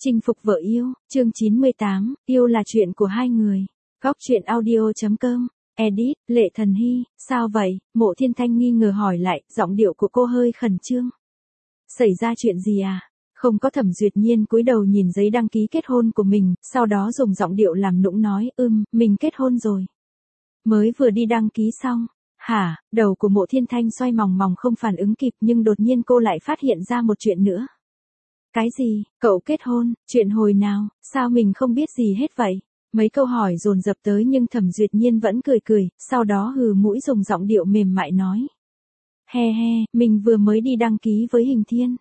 Chinh phục vợ yêu, chương 98, yêu là chuyện của hai người. Góc truyện audio.com, edit, Lệ Thần Hy, sao vậy? Mộ Thiên Thanh nghi ngờ hỏi lại, giọng điệu của cô hơi khẩn trương. Xảy ra chuyện gì à? Không có. Thẩm Duyệt Nhiên cúi đầu nhìn giấy đăng ký kết hôn của mình, sau đó dùng giọng điệu làm nũng nói, mình kết hôn rồi. Mới vừa đi đăng ký xong. Hả? Đầu của Mộ Thiên Thanh xoay mòng mòng không phản ứng kịp, nhưng đột nhiên cô lại phát hiện ra một chuyện nữa. Cái gì? Cậu kết hôn? Chuyện hồi nào? Sao mình không biết gì hết vậy? Mấy câu hỏi dồn dập tới nhưng Thẩm Duyệt Nhiên vẫn cười, sau đó hừ mũi dùng giọng điệu mềm mại nói. He, mình vừa mới đi đăng ký với Hình Thiên.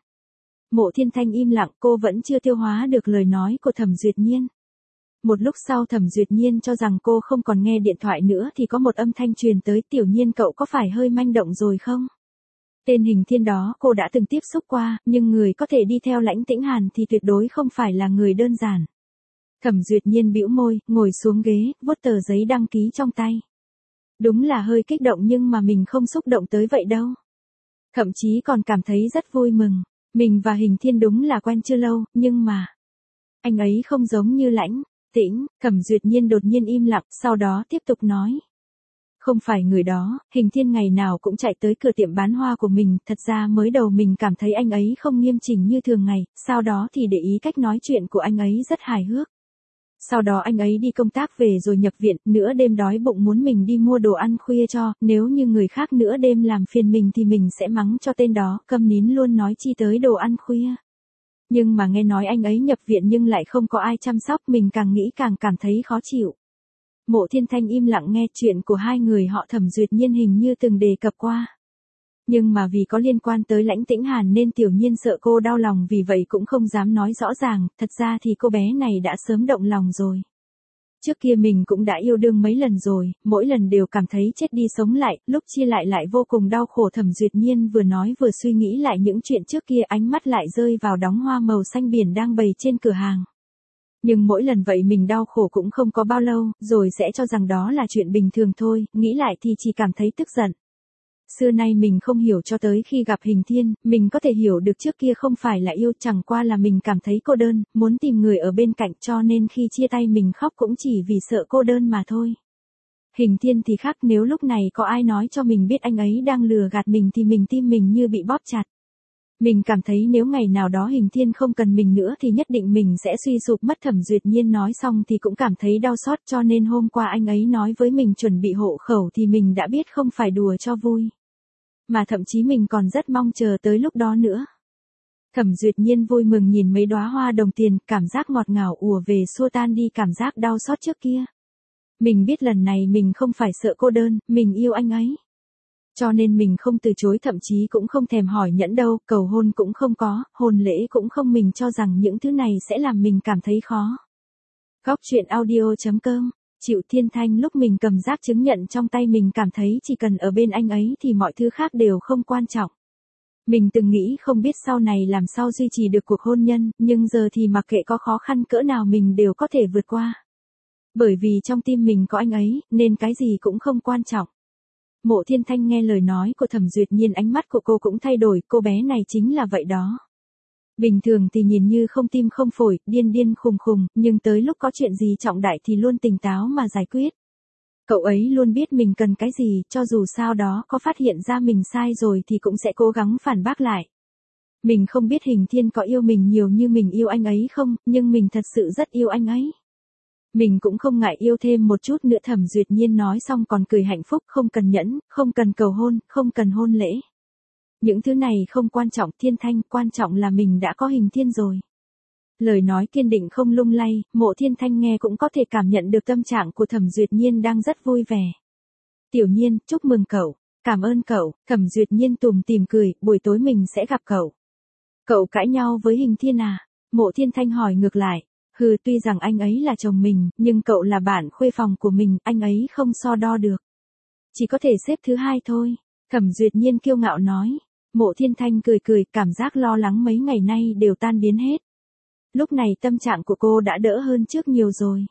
Mộ Thiên Thanh im lặng, cô vẫn chưa tiêu hóa được lời nói của Thẩm Duyệt Nhiên. Một lúc sau Thẩm Duyệt Nhiên cho rằng cô không còn nghe điện thoại nữa thì có một âm thanh truyền tới, Tiểu Nhiên cậu có phải hơi manh động rồi không? Tên Hình Thiên đó cô đã từng tiếp xúc qua, nhưng người có thể đi theo Lãnh Tĩnh Hàn thì tuyệt đối không phải là người đơn giản. Thẩm Duyệt Nhiên bĩu môi, ngồi xuống ghế, vuốt tờ giấy đăng ký trong tay. Đúng là hơi kích động nhưng mà mình không xúc động tới vậy đâu. Thậm chí còn cảm thấy rất vui mừng. Mình và Hình Thiên đúng là quen chưa lâu, nhưng mà anh ấy không giống như Lãnh Tĩnh. Thẩm Duyệt Nhiên đột nhiên im lặng, sau đó tiếp tục nói. Không phải người đó, Hình Thiên ngày nào cũng chạy tới cửa tiệm bán hoa của mình, thật ra mới đầu mình cảm thấy anh ấy không nghiêm chỉnh như thường ngày, sau đó thì để ý cách nói chuyện của anh ấy rất hài hước. Sau đó anh ấy đi công tác về rồi nhập viện, nửa đêm đói bụng muốn mình đi mua đồ ăn khuya cho, nếu như người khác nửa đêm làm phiền mình thì mình sẽ mắng cho tên đó, câm nín luôn nói chi tới đồ ăn khuya. Nhưng mà nghe nói anh ấy nhập viện nhưng lại không có ai chăm sóc, mình càng nghĩ càng cảm thấy khó chịu. Mộ Thiên Thanh im lặng nghe chuyện của hai người họ. Thẩm Duyệt Nhiên hình như từng đề cập qua. Nhưng mà vì có liên quan tới Lãnh Tĩnh Hàn nên Tiểu Nhiên sợ cô đau lòng, vì vậy cũng không dám nói rõ ràng, thật ra thì cô bé này đã sớm động lòng rồi. Trước kia mình cũng đã yêu đương mấy lần rồi, mỗi lần đều cảm thấy chết đi sống lại, lúc chia lại vô cùng đau khổ. Thẩm Duyệt Nhiên vừa nói vừa suy nghĩ lại những chuyện trước kia, ánh mắt lại rơi vào đóa hoa màu xanh biển đang bày trên cửa hàng. Nhưng mỗi lần vậy mình đau khổ cũng không có bao lâu, rồi sẽ cho rằng đó là chuyện bình thường thôi, nghĩ lại thì chỉ cảm thấy tức giận. Xưa nay mình không hiểu cho tới khi gặp Hình Thiên, mình có thể hiểu được trước kia không phải là yêu, chẳng qua là mình cảm thấy cô đơn, muốn tìm người ở bên cạnh, cho nên khi chia tay mình khóc cũng chỉ vì sợ cô đơn mà thôi. Hình Thiên thì khác, nếu lúc này có ai nói cho mình biết anh ấy đang lừa gạt mình thì tim mình như bị bóp chặt. Mình cảm thấy nếu ngày nào đó Hình Thiên không cần mình nữa thì nhất định mình sẽ suy sụp mất. Thẩm Duyệt Nhiên nói xong thì cũng cảm thấy đau xót, cho nên hôm qua anh ấy nói với mình chuẩn bị hộ khẩu thì mình đã biết không phải đùa cho vui. Mà thậm chí mình còn rất mong chờ tới lúc đó nữa. Thẩm Duyệt Nhiên vui mừng nhìn mấy đóa hoa đồng tiền, cảm giác ngọt ngào ùa về xua tan đi cảm giác đau xót trước kia. Mình biết lần này mình không phải sợ cô đơn, mình yêu anh ấy. Cho nên mình không từ chối, thậm chí cũng không thèm hỏi nhẫn đâu, cầu hôn cũng không có, hôn lễ cũng không, mình cho rằng những thứ này sẽ làm mình cảm thấy khó. Góc truyện audio.com, Triệu Thiên Thanh lúc mình cầm giác chứng nhận trong tay mình cảm thấy chỉ cần ở bên anh ấy thì mọi thứ khác đều không quan trọng. Mình từng nghĩ không biết sau này làm sao duy trì được cuộc hôn nhân, nhưng giờ thì mặc kệ có khó khăn cỡ nào mình đều có thể vượt qua. Bởi vì trong tim mình có anh ấy, nên cái gì cũng không quan trọng. Mộ Thiên Thanh nghe lời nói của Thẩm Duyệt Nhiên, ánh mắt của cô cũng thay đổi, cô bé này chính là vậy đó. Bình thường thì nhìn như không tim không phổi, điên khùng, nhưng tới lúc có chuyện gì trọng đại thì luôn tỉnh táo mà giải quyết. Cậu ấy luôn biết mình cần cái gì, cho dù sau đó có phát hiện ra mình sai rồi thì cũng sẽ cố gắng phản bác lại. Mình không biết Hình Thiên có yêu mình nhiều như mình yêu anh ấy không, nhưng mình thật sự rất yêu anh ấy. Mình cũng không ngại yêu thêm một chút nữa. Thẩm Duyệt Nhiên nói xong còn cười hạnh phúc, không cần nhẫn, không cần cầu hôn, không cần hôn lễ. Những thứ này không quan trọng Thiên Thanh, quan trọng là mình đã có Hình Thiên rồi. Lời nói kiên định không lung lay, Mộ Thiên Thanh nghe cũng có thể cảm nhận được tâm trạng của Thẩm Duyệt Nhiên đang rất vui vẻ. Tiểu Nhiên, chúc mừng cậu, cảm ơn cậu. Thẩm Duyệt Nhiên tủm tỉm cười, buổi tối mình sẽ gặp cậu. Cậu cãi nhau với Hình Thiên à? Mộ Thiên Thanh hỏi ngược lại. Tuy rằng anh ấy là chồng mình, nhưng cậu là bạn khuê phòng của mình, anh ấy không so đo được. Chỉ có thể xếp thứ hai thôi. Thẩm Duyệt Nhiên kiêu ngạo nói. Mộ Thiên Thanh cười, cảm giác lo lắng mấy ngày nay đều tan biến hết. Lúc này tâm trạng của cô đã đỡ hơn trước nhiều rồi.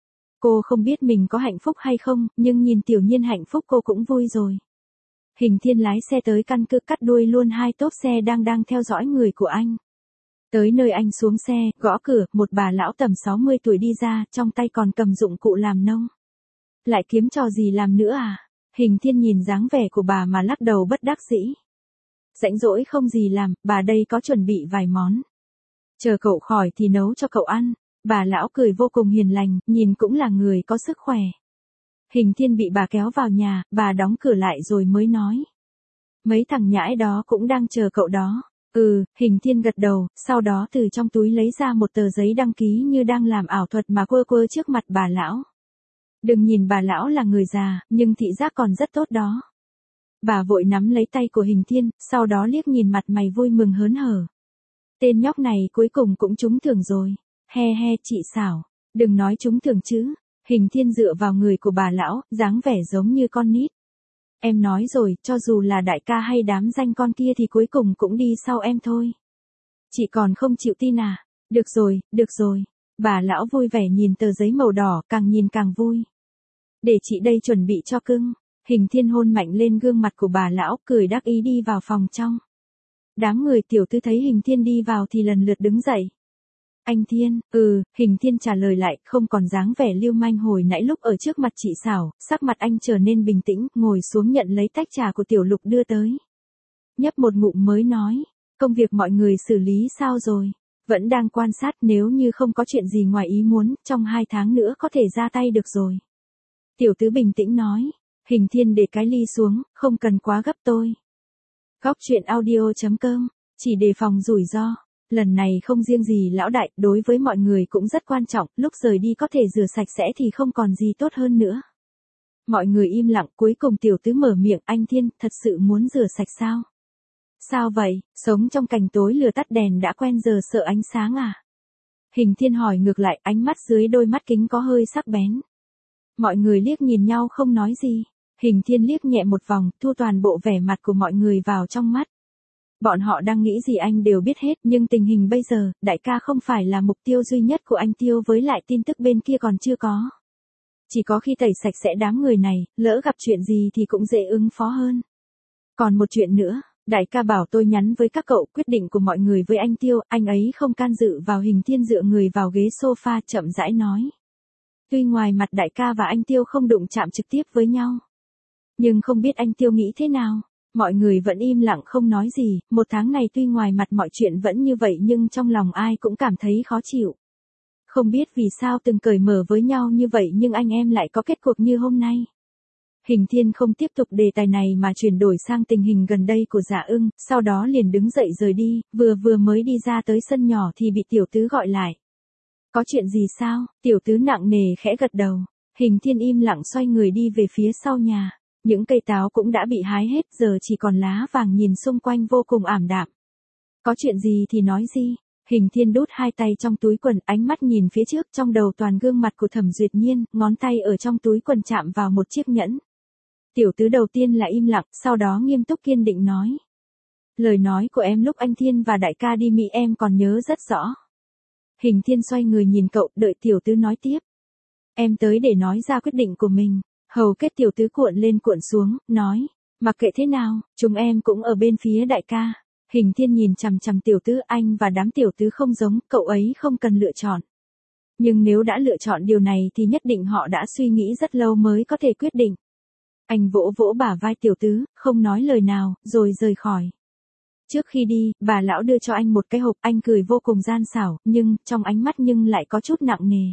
Cô không biết mình có hạnh phúc hay không, nhưng nhìn Tiểu Nhiên hạnh phúc cô cũng vui rồi. Hình Thiên lái xe tới căn cứ, cắt đuôi luôn hai tốp xe đang theo dõi người của anh. Tới nơi anh xuống xe, gõ cửa, một bà lão tầm 60 tuổi đi ra, trong tay còn cầm dụng cụ làm nông. Lại kiếm trò gì làm nữa à? Hình Thiên nhìn dáng vẻ của bà mà lắc đầu bất đắc dĩ. Rảnh rỗi không gì làm, bà đây có chuẩn bị vài món. Chờ cậu khỏi thì nấu cho cậu ăn. Bà lão cười vô cùng hiền lành, nhìn cũng là người có sức khỏe. Hình Thiên bị bà kéo vào nhà, bà đóng cửa lại rồi mới nói. Mấy thằng nhãi đó cũng đang chờ cậu đó. Hình Thiên gật đầu, sau đó từ trong túi lấy ra một tờ giấy đăng ký như đang làm ảo thuật mà quơ quơ trước mặt bà lão. Đừng nhìn bà lão là người già, nhưng thị giác còn rất tốt đó. Bà vội nắm lấy tay của Hình Thiên, sau đó liếc nhìn mặt mày vui mừng hớn hở. Tên nhóc này cuối cùng cũng trúng thưởng rồi. He he chị xảo, đừng nói trúng thưởng chứ. Hình Thiên dựa vào người của bà lão, dáng vẻ giống như con nít. Em nói rồi, cho dù là đại ca hay đám danh con kia thì cuối cùng cũng đi sau em thôi. Chị còn không chịu tin à? Được rồi. Bà lão vui vẻ nhìn tờ giấy màu đỏ, càng nhìn càng vui. Để chị đây chuẩn bị cho cưng. Hình Thiên hôn mạnh lên gương mặt của bà lão, cười đắc ý đi vào phòng trong. Đám người tiểu tư thấy Hình Thiên đi vào thì lần lượt đứng dậy. Anh Thiên, Hình Thiên trả lời lại, không còn dáng vẻ lưu manh hồi nãy lúc ở trước mặt chị xảo, sắc mặt anh trở nên bình tĩnh, ngồi xuống nhận lấy tách trà của Tiểu Lục đưa tới. Nhấp một ngụm mới nói, công việc mọi người xử lý sao rồi? Vẫn đang quan sát, nếu như không có chuyện gì ngoài ý muốn, trong 2 tháng nữa có thể ra tay được rồi. Tiểu Tứ bình tĩnh nói. Hình Thiên để cái ly xuống, không cần quá gấp tôi. Góc truyện audio.com, chỉ đề phòng rủi ro. Lần này không riêng gì lão đại, đối với mọi người cũng rất quan trọng, lúc rời đi có thể rửa sạch sẽ thì không còn gì tốt hơn nữa. Mọi người im lặng, cuối cùng Tiểu Tứ mở miệng, anh Thiên, thật sự muốn rửa sạch sao? Sao vậy, sống trong cảnh tối lửa tắt đèn đã quen giờ sợ ánh sáng à? Hình Thiên hỏi ngược lại, ánh mắt dưới đôi mắt kính có hơi sắc bén. Mọi người liếc nhìn nhau không nói gì. Hình Thiên liếc nhẹ một vòng, thu toàn bộ vẻ mặt của mọi người vào trong mắt. Bọn họ đang nghĩ gì anh đều biết hết, nhưng tình hình bây giờ, đại ca không phải là mục tiêu duy nhất của anh Tiêu, với lại tin tức bên kia còn chưa có. Chỉ có khi tẩy sạch sẽ đám người này, lỡ gặp chuyện gì thì cũng dễ ứng phó hơn. Còn một chuyện nữa, đại ca bảo tôi nhắn với các cậu, quyết định của mọi người với anh Tiêu, anh ấy không can dự vào. Hình Thiên dựa người vào ghế sofa chậm rãi nói. Tuy ngoài mặt đại ca và anh Tiêu không đụng chạm trực tiếp với nhau, nhưng không biết anh Tiêu nghĩ thế nào. Mọi người vẫn im lặng không nói gì, 1 tháng này tuy ngoài mặt mọi chuyện vẫn như vậy nhưng trong lòng ai cũng cảm thấy khó chịu. Không biết vì sao từng cởi mở với nhau như vậy nhưng anh em lại có kết cục như hôm nay. Hình Thiên không tiếp tục đề tài này mà chuyển đổi sang tình hình gần đây của Dạ Ưng, sau đó liền đứng dậy rời đi, vừa mới đi ra tới sân nhỏ thì bị Tiểu Tứ gọi lại. Có chuyện gì sao? Tiểu Tứ nặng nề khẽ gật đầu. Hình Thiên im lặng xoay người đi về phía sau nhà. Những cây táo cũng đã bị hái hết, giờ chỉ còn lá vàng, nhìn xung quanh vô cùng ảm đạm. Có chuyện gì thì nói gì? Hình Thiên đút 2 tay trong túi quần, ánh mắt nhìn phía trước, trong đầu toàn gương mặt của Thẩm Duyệt Nhiên, ngón tay ở trong túi quần chạm vào một chiếc nhẫn. Tiểu Tứ đầu tiên là im lặng, sau đó nghiêm túc kiên định nói. Lời nói của em lúc anh Thiên và đại ca đi Mỹ em còn nhớ rất rõ. Hình Thiên xoay người nhìn cậu, đợi Tiểu Tứ nói tiếp. Em tới để nói ra quyết định của mình. Hầu kết Tiểu Tứ cuộn lên cuộn xuống, nói. Mặc kệ thế nào, chúng em cũng ở bên phía đại ca. Hình Thiên nhìn chằm chằm Tiểu Tứ, anh và đám Tiểu Tứ không giống, cậu ấy không cần lựa chọn. Nhưng nếu đã lựa chọn điều này thì nhất định họ đã suy nghĩ rất lâu mới có thể quyết định. Anh vỗ vỗ bả vai Tiểu Tứ, không nói lời nào, rồi rời khỏi. Trước khi đi, bà lão đưa cho anh một cái hộp, anh cười vô cùng gian xảo, nhưng, trong ánh mắt nhưng lại có chút nặng nề.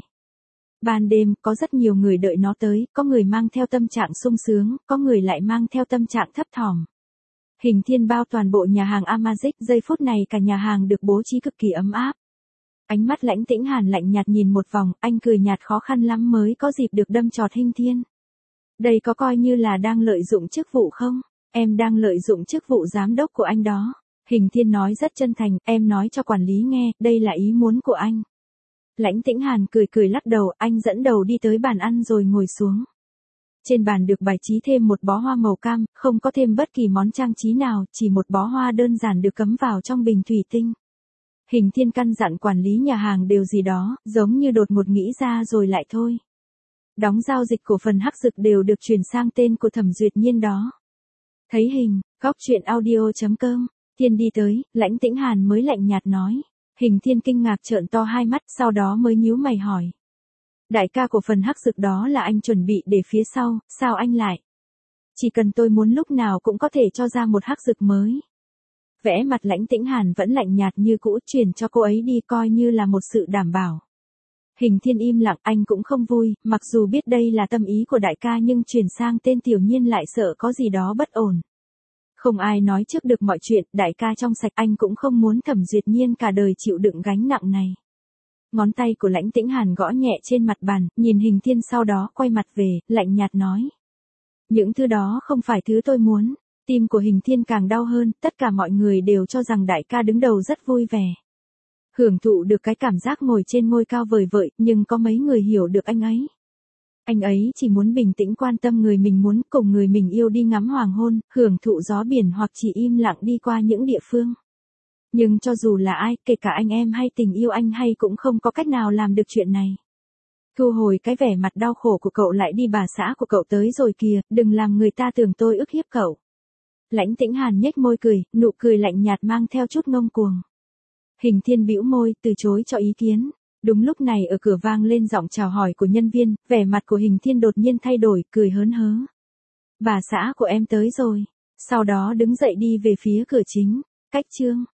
Ban đêm, có rất nhiều người đợi nó tới, có người mang theo tâm trạng sung sướng, có người lại mang theo tâm trạng thấp thỏm. Hình Thiên bao toàn bộ nhà hàng Amazic, giây phút này cả nhà hàng được bố trí cực kỳ ấm áp. Ánh mắt Lãnh Tĩnh Hàn lạnh nhạt nhìn một vòng, anh cười nhạt, khó khăn lắm mới có dịp được đâm chọt Hình Thiên. Đây có coi như là đang lợi dụng chức vụ không? Em đang lợi dụng chức vụ giám đốc của anh đó. Hình Thiên nói rất chân thành, em nói cho quản lý nghe, đây là ý muốn của anh. Lãnh Tĩnh Hàn cười lắc đầu, anh dẫn đầu đi tới bàn ăn rồi ngồi xuống. Trên bàn được bài trí thêm một bó hoa màu cam, không có thêm bất kỳ món trang trí nào, chỉ một bó hoa đơn giản được cắm vào trong bình thủy tinh. Hình Thiên căn dặn quản lý nhà hàng đều gì đó, giống như đột ngột nghĩ ra rồi lại thôi. Đóng giao dịch cổ phần Hắc Dực đều được chuyển sang tên của Thẩm Duyệt Nhiên đó. Thấy hình, góc truyện audio.com, Thiên đi tới, Lãnh Tĩnh Hàn mới lạnh nhạt nói. Hình Thiên kinh ngạc trợn to hai mắt, sau đó mới nhíu mày hỏi. Đại ca của phần hắc dược đó là anh chuẩn bị để phía sau, sao anh lại? Chỉ cần tôi muốn lúc nào cũng có thể cho ra một hắc dược mới. Vẽ mặt Lãnh Tĩnh Hàn vẫn lạnh nhạt như cũ, chuyển cho cô ấy đi coi như là một sự đảm bảo. Hình Thiên im lặng, anh cũng không vui, mặc dù biết đây là tâm ý của đại ca nhưng chuyển sang tên Tiểu Nhiên lại sợ có gì đó bất ổn. Không ai nói trước được mọi chuyện, đại ca trong sạch, anh cũng không muốn Thẩm Duyệt Nhiên cả đời chịu đựng gánh nặng này. Ngón tay của Lãnh Tĩnh Hàn gõ nhẹ trên mặt bàn, nhìn Hình Thiên sau đó quay mặt về, lạnh nhạt nói. Những thứ đó không phải thứ tôi muốn. Tim của Hình Thiên càng đau hơn, tất cả mọi người đều cho rằng đại ca đứng đầu rất vui vẻ. Hưởng thụ được cái cảm giác ngồi trên ngôi cao vời vợi, nhưng có mấy người hiểu được anh ấy. Anh ấy chỉ muốn bình tĩnh quan tâm người mình muốn, cùng người mình yêu đi ngắm hoàng hôn, hưởng thụ gió biển hoặc chỉ im lặng đi qua những địa phương. Nhưng cho dù là ai, kể cả anh em hay tình yêu anh hay cũng không có cách nào làm được chuyện này. Thu hồi cái vẻ mặt đau khổ của cậu lại đi, bà xã của cậu tới rồi kìa, đừng làm người ta tưởng tôi ức hiếp cậu. Lãnh Tĩnh Hàn nhếch môi cười, nụ cười lạnh nhạt mang theo chút ngông cuồng. Hình Thiên bĩu môi, từ chối cho ý kiến. Đúng lúc này ở cửa vang lên giọng chào hỏi của nhân viên, vẻ mặt của Hình Thiên đột nhiên thay đổi, cười hớn hớ. Bà xã của em tới rồi. Sau đó đứng dậy đi về phía cửa chính. Cách chương